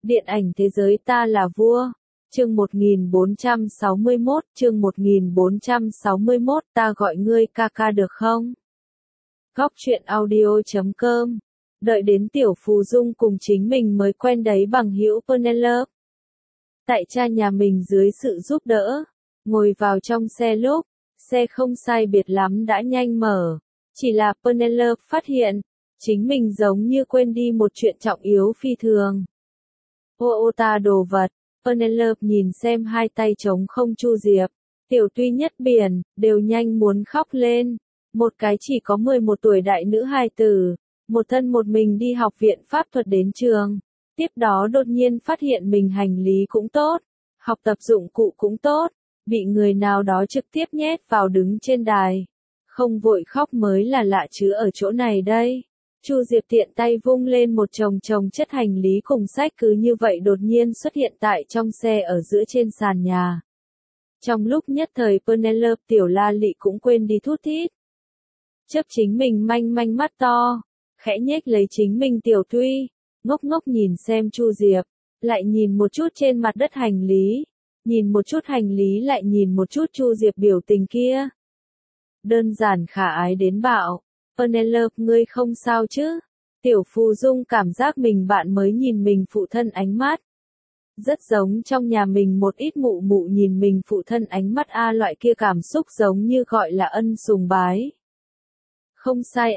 Điện ảnh thế giới ta là vua. Chương 1461, ta gọi ngươi ca ca được không? Góc truyện audio.com. Đợi đến Tiểu Phù Dung cùng chính mình mới quen đấy bằng hữu Penelope. Tại cha nhà mình dưới sự giúp đỡ, ngồi vào trong xe lúc, xe không sai biệt lắm đã nhanh mở. Chỉ là Penelope phát hiện, chính mình giống như quên đi một chuyện trọng yếu phi thường. Ô ta đồ vật, Penelope nhìn xem hai tay trống không Chu Diệp, tiểu tuy nhất biển, đều nhanh muốn khóc lên. Một cái chỉ có 11 tuổi đại nữ hài tử, một thân một mình đi học viện pháp thuật đến trường. Tiếp đó đột nhiên phát hiện mình hành lý cũng tốt, học tập dụng cụ cũng tốt, bị người nào đó trực tiếp nhét vào đứng trên đài. Không vội khóc mới là lạ chứ ở chỗ này đây. Chu Diệp tiện tay vung lên một chồng chất hành lý cùng sách cứ như vậy đột nhiên xuất hiện tại trong xe ở giữa trên sàn nhà. Trong lúc nhất thời Penelope tiểu la lị cũng quên đi thút thít. Chớp chính mình manh manh mắt to, khẽ nhếch lấy chính mình tiểu tuy, ngốc ngốc nhìn xem Chu Diệp, lại nhìn một chút trên mặt đất hành lý, nhìn một chút hành lý lại nhìn một chút Chu Diệp biểu tình kia. Đơn giản khả ái đến bạo. Penelope ngươi không sao chứ? Tiểu Phù Dung cảm giác mình bạn mới nhìn mình phụ thân ánh mắt. Rất giống trong nhà mình một ít mụ mụ nhìn mình phụ thân ánh mắt loại kia cảm xúc giống như gọi là ân sùng bái. Không sai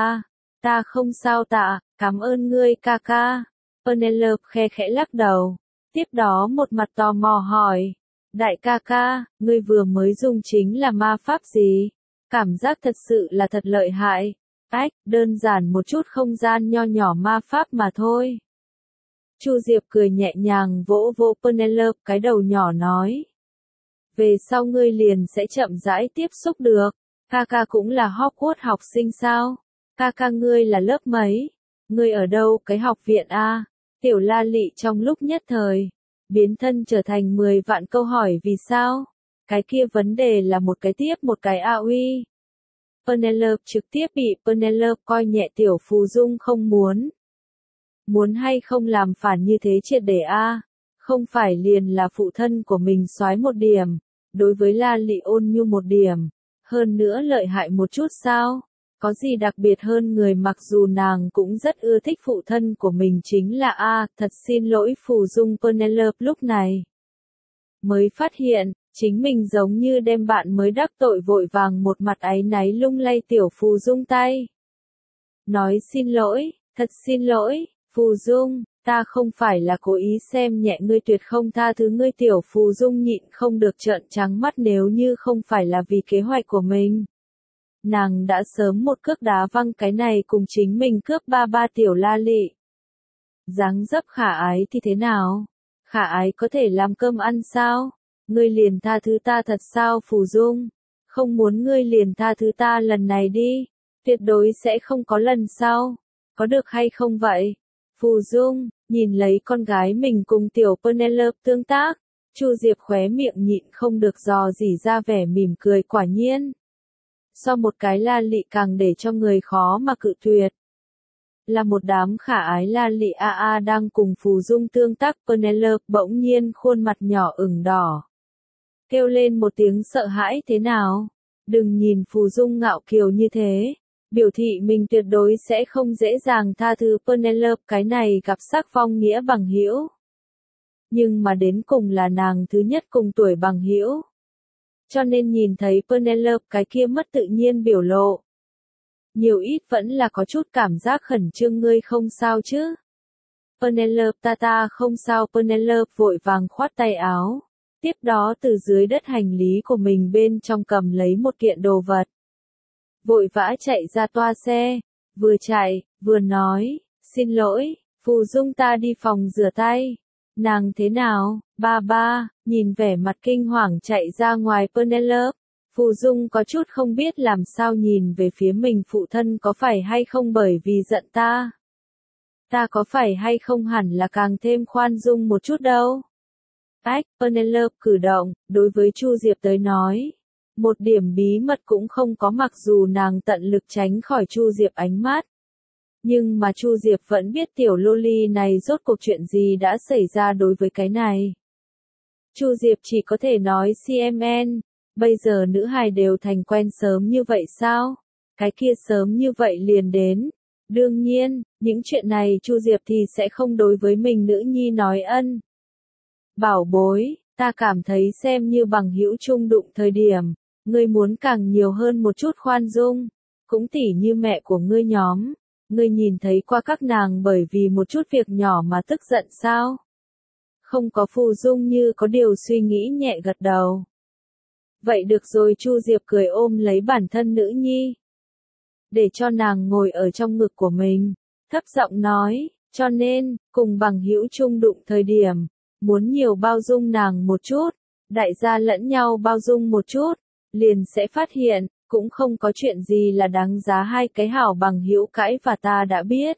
ta không sao tạ, cảm ơn ngươi ca ca. Penelope khe khẽ lắc đầu. Tiếp đó một mặt tò mò hỏi. Đại ca ca, ngươi vừa mới dùng chính là ma pháp gì? Cảm giác thật sự là thật lợi hại. Đơn giản một chút không gian nho nhỏ ma pháp mà thôi. Chu Diệp cười nhẹ nhàng vỗ vỗ Penelope cái đầu nhỏ nói. Về sau ngươi liền sẽ chậm rãi tiếp xúc được. Ca ca cũng là Hogwarts học sinh sao? Ca ca ngươi là lớp mấy? Ngươi ở đâu cái học viện a? Tiểu la lị trong lúc nhất thời, biến thân trở thành 10 vạn câu hỏi vì sao? Cái kia vấn đề là một cái tiếp một cái uy. Penelope trực tiếp bị Penelope coi nhẹ Tiểu Phù Dung không muốn. Muốn hay không làm phản như thế triệt để không phải liền là phụ thân của mình soái một điểm, đối với la lị ôn nhu một điểm, hơn nữa lợi hại một chút sao? Có gì đặc biệt hơn người mặc dù nàng cũng rất ưa thích phụ thân của mình chính là thật xin lỗi Phù Dung Penelope lúc này. Mới phát hiện, chính mình giống như đem bạn mới đắc tội vội vàng một mặt áy náy lung lay Tiểu Phù Dung tay. Nói xin lỗi, thật xin lỗi, Phù Dung, ta không phải là cố ý xem nhẹ ngươi tuyệt không tha thứ ngươi. Tiểu Phù Dung nhịn không được trợn trắng mắt nếu như không phải là vì kế hoạch của mình. Nàng đã sớm một cước đá văng cái này cùng chính mình cướp ba tiểu la lị. Dáng dấp khả ái thì thế nào? Khả ái có thể làm cơm ăn sao? Ngươi liền tha thứ ta thật sao Phù Dung? Không muốn ngươi liền tha thứ ta lần này đi. Tuyệt đối sẽ không có lần sau. Có được hay không vậy? Phù Dung, nhìn lấy con gái mình cùng tiểu Penelope tương tác, Chu Diệp khóe miệng nhịn không được dò dỉ ra vẻ mỉm cười quả nhiên. So một cái la lị càng để cho người khó mà cự tuyệt. Là một đám khả ái la lị đang cùng Phù Dung tương tác Penelope bỗng nhiên khuôn mặt nhỏ ửng đỏ. Kêu lên một tiếng sợ hãi thế nào? Đừng nhìn Phù Dung ngạo kiều như thế. Biểu thị mình tuyệt đối sẽ không dễ dàng tha thứ Penelope cái này gặp sắc phong nghĩa bằng hữu. Nhưng mà đến cùng là nàng thứ nhất cùng tuổi bằng hữu. Cho nên nhìn thấy Penelope cái kia mất tự nhiên biểu lộ. Nhiều ít vẫn là có chút cảm giác khẩn trương ngươi không sao chứ. Penelope ta không sao Penelope vội vàng khoát tay áo. Tiếp đó từ dưới đất hành lý của mình bên trong cầm lấy một kiện đồ vật. Vội vã chạy ra toa xe, vừa chạy, vừa nói, xin lỗi, Phù Dung ta đi phòng rửa tay. Nàng thế nào, ba, nhìn vẻ mặt kinh hoàng chạy ra ngoài Penelope. Phù Dung có chút không biết làm sao nhìn về phía mình phụ thân có phải hay không bởi vì giận ta. Ta có phải hay không hẳn là càng thêm khoan dung một chút đâu. Penelope cử động, đối với Chu Diệp tới nói. Một điểm bí mật cũng không có mặc dù nàng tận lực tránh khỏi Chu Diệp ánh mắt. Nhưng mà Chu Diệp vẫn biết tiểu loli này rốt cuộc chuyện gì đã xảy ra đối với cái này. Chu Diệp chỉ có thể nói CMN, bây giờ nữ hài đều thành quen sớm như vậy sao? Cái kia sớm như vậy liền đến. Đương nhiên, những chuyện này Chu Diệp thì sẽ không đối với mình nữ nhi nói ân. Bảo bối, ta cảm thấy xem như bằng hữu chung đụng thời điểm, ngươi muốn càng nhiều hơn một chút khoan dung, cũng tỉ như mẹ của ngươi nhóm, ngươi nhìn thấy qua các nàng bởi vì một chút việc nhỏ mà tức giận sao? Không có. Phù Dung như có điều suy nghĩ nhẹ gật đầu. Vậy được rồi. Chu Diệp cười ôm lấy bản thân nữ nhi, để cho nàng ngồi ở trong ngực của mình, thấp giọng nói, cho nên, cùng bằng hữu chung đụng thời điểm, muốn nhiều bao dung nàng một chút, đại gia lẫn nhau bao dung một chút, liền sẽ phát hiện, cũng không có chuyện gì là đáng giá hai cái hảo bằng hữu cãi và ta đã biết.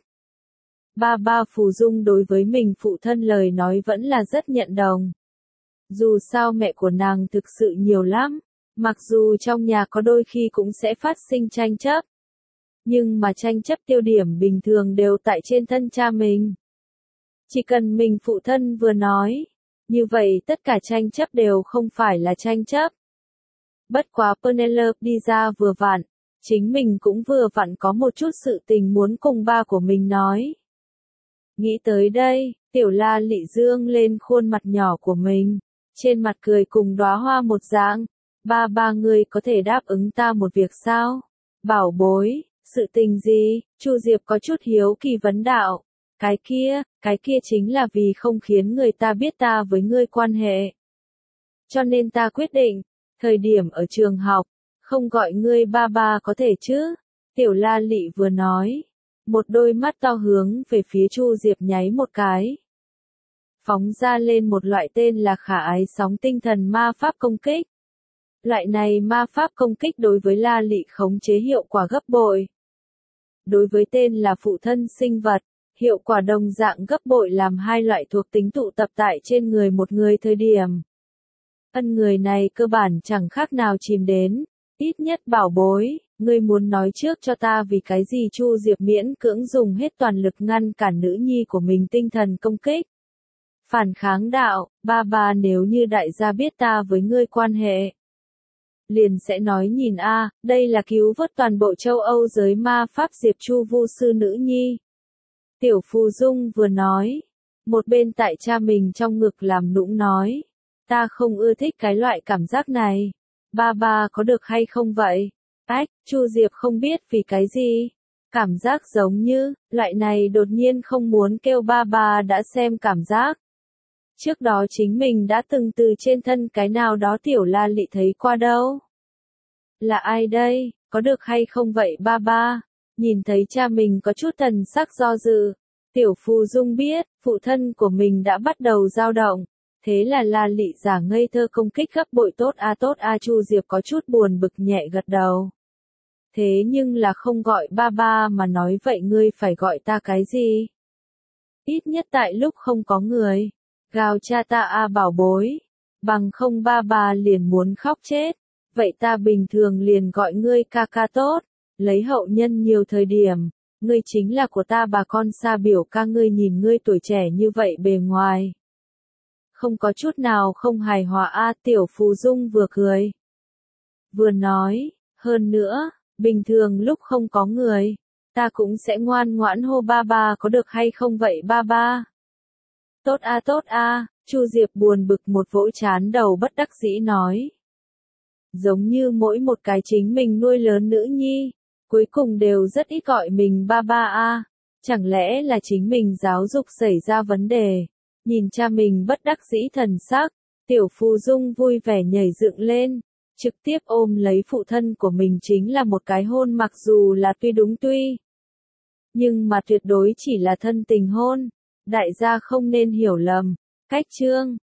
Ba Phù Dung đối với mình phụ thân lời nói vẫn là rất nhận đồng. Dù sao mẹ của nàng thực sự nhiều lắm, mặc dù trong nhà có đôi khi cũng sẽ phát sinh tranh chấp. Nhưng mà tranh chấp tiêu điểm bình thường đều tại trên thân cha mình. Chỉ cần mình phụ thân vừa nói, như vậy tất cả tranh chấp đều không phải là tranh chấp. Bất quá Penelope đi ra vừa vặn, chính mình cũng vừa vặn có một chút sự tình muốn cùng ba của mình nói. Nghĩ tới đây, tiểu La Lị dương lên khuôn mặt nhỏ của mình, trên mặt cười cùng đóa hoa một dạng. Ba người có thể đáp ứng ta một việc sao? Bảo bối, sự tình gì? Chu Diệp có chút hiếu kỳ vấn đạo. Cái kia chính là vì không khiến người ta biết ta với ngươi quan hệ. Cho nên ta quyết định, thời điểm ở trường học, không gọi ngươi ba có thể chứ? Tiểu La Lị vừa nói, một đôi mắt to hướng về phía Chu Diệp nháy một cái. Phóng ra lên một loại tên là khả ái sóng tinh thần ma pháp công kích. Loại này ma pháp công kích đối với La Lị khống chế hiệu quả gấp bội. Đối với tên là phụ thân sinh vật, hiệu quả đồng dạng gấp bội làm hai loại thuộc tính tụ tập tại trên người một người thời điểm. Ân người này cơ bản chẳng khác nào chìm đến, ít nhất bảo bối, ngươi muốn nói trước cho ta vì cái gì Chu Diệp miễn cưỡng dùng hết toàn lực ngăn cản nữ nhi của mình tinh thần công kích. Phản kháng đạo, ba nếu như đại gia biết ta với ngươi quan hệ. Liền sẽ nói nhìn đây là cứu vớt toàn bộ châu Âu giới ma pháp Diệp Chu vu sư nữ nhi. Tiểu Phù Dung vừa nói, một bên tại cha mình trong ngực làm nũng nói, ta không ưa thích cái loại cảm giác này, ba có được hay không vậy? Chu Diệp không biết vì cái gì, cảm giác giống như, loại này đột nhiên không muốn kêu ba đã xem cảm giác. Trước đó chính mình đã từng từ trên thân cái nào đó tiểu La Lị thấy qua đâu. Là ai đây, có được hay không vậy ba? Nhìn thấy cha mình có chút thần sắc do dự, tiểu Phù Dung biết, phụ thân của mình đã bắt đầu dao động. Thế là La Lị giả ngây thơ công kích gấp bội tốt Chu Diệp có chút buồn bực nhẹ gật đầu. Thế nhưng là không gọi ba mà nói vậy ngươi phải gọi ta cái gì? Ít nhất tại lúc không có người. Gào cha ta bảo bối. Bằng không ba liền muốn khóc chết. Vậy ta bình thường liền gọi ngươi ca tốt. Lấy hậu nhân nhiều thời điểm. Ngươi chính là của ta bà con xa biểu ca ngươi nhìn ngươi tuổi trẻ như vậy bề ngoài. Không có chút nào không hài hòa tiểu Phù Dung vừa cười. Vừa nói, hơn nữa, bình thường lúc không có người, ta cũng sẽ ngoan ngoãn hô ba có được hay không vậy ba? Tốt Chu Diệp buồn bực một vỗ chán đầu bất đắc dĩ nói. Giống như mỗi một cái chính mình nuôi lớn nữ nhi, cuối cùng đều rất ít gọi mình ba chẳng lẽ là chính mình giáo dục xảy ra vấn đề? Nhìn cha mình bất đắc dĩ thần sắc, tiểu Phù Dung vui vẻ nhảy dựng lên, trực tiếp ôm lấy phụ thân của mình chính là một cái hôn mặc dù là tuy, nhưng mà tuyệt đối chỉ là thân tình hôn, đại gia không nên hiểu lầm. Cách chương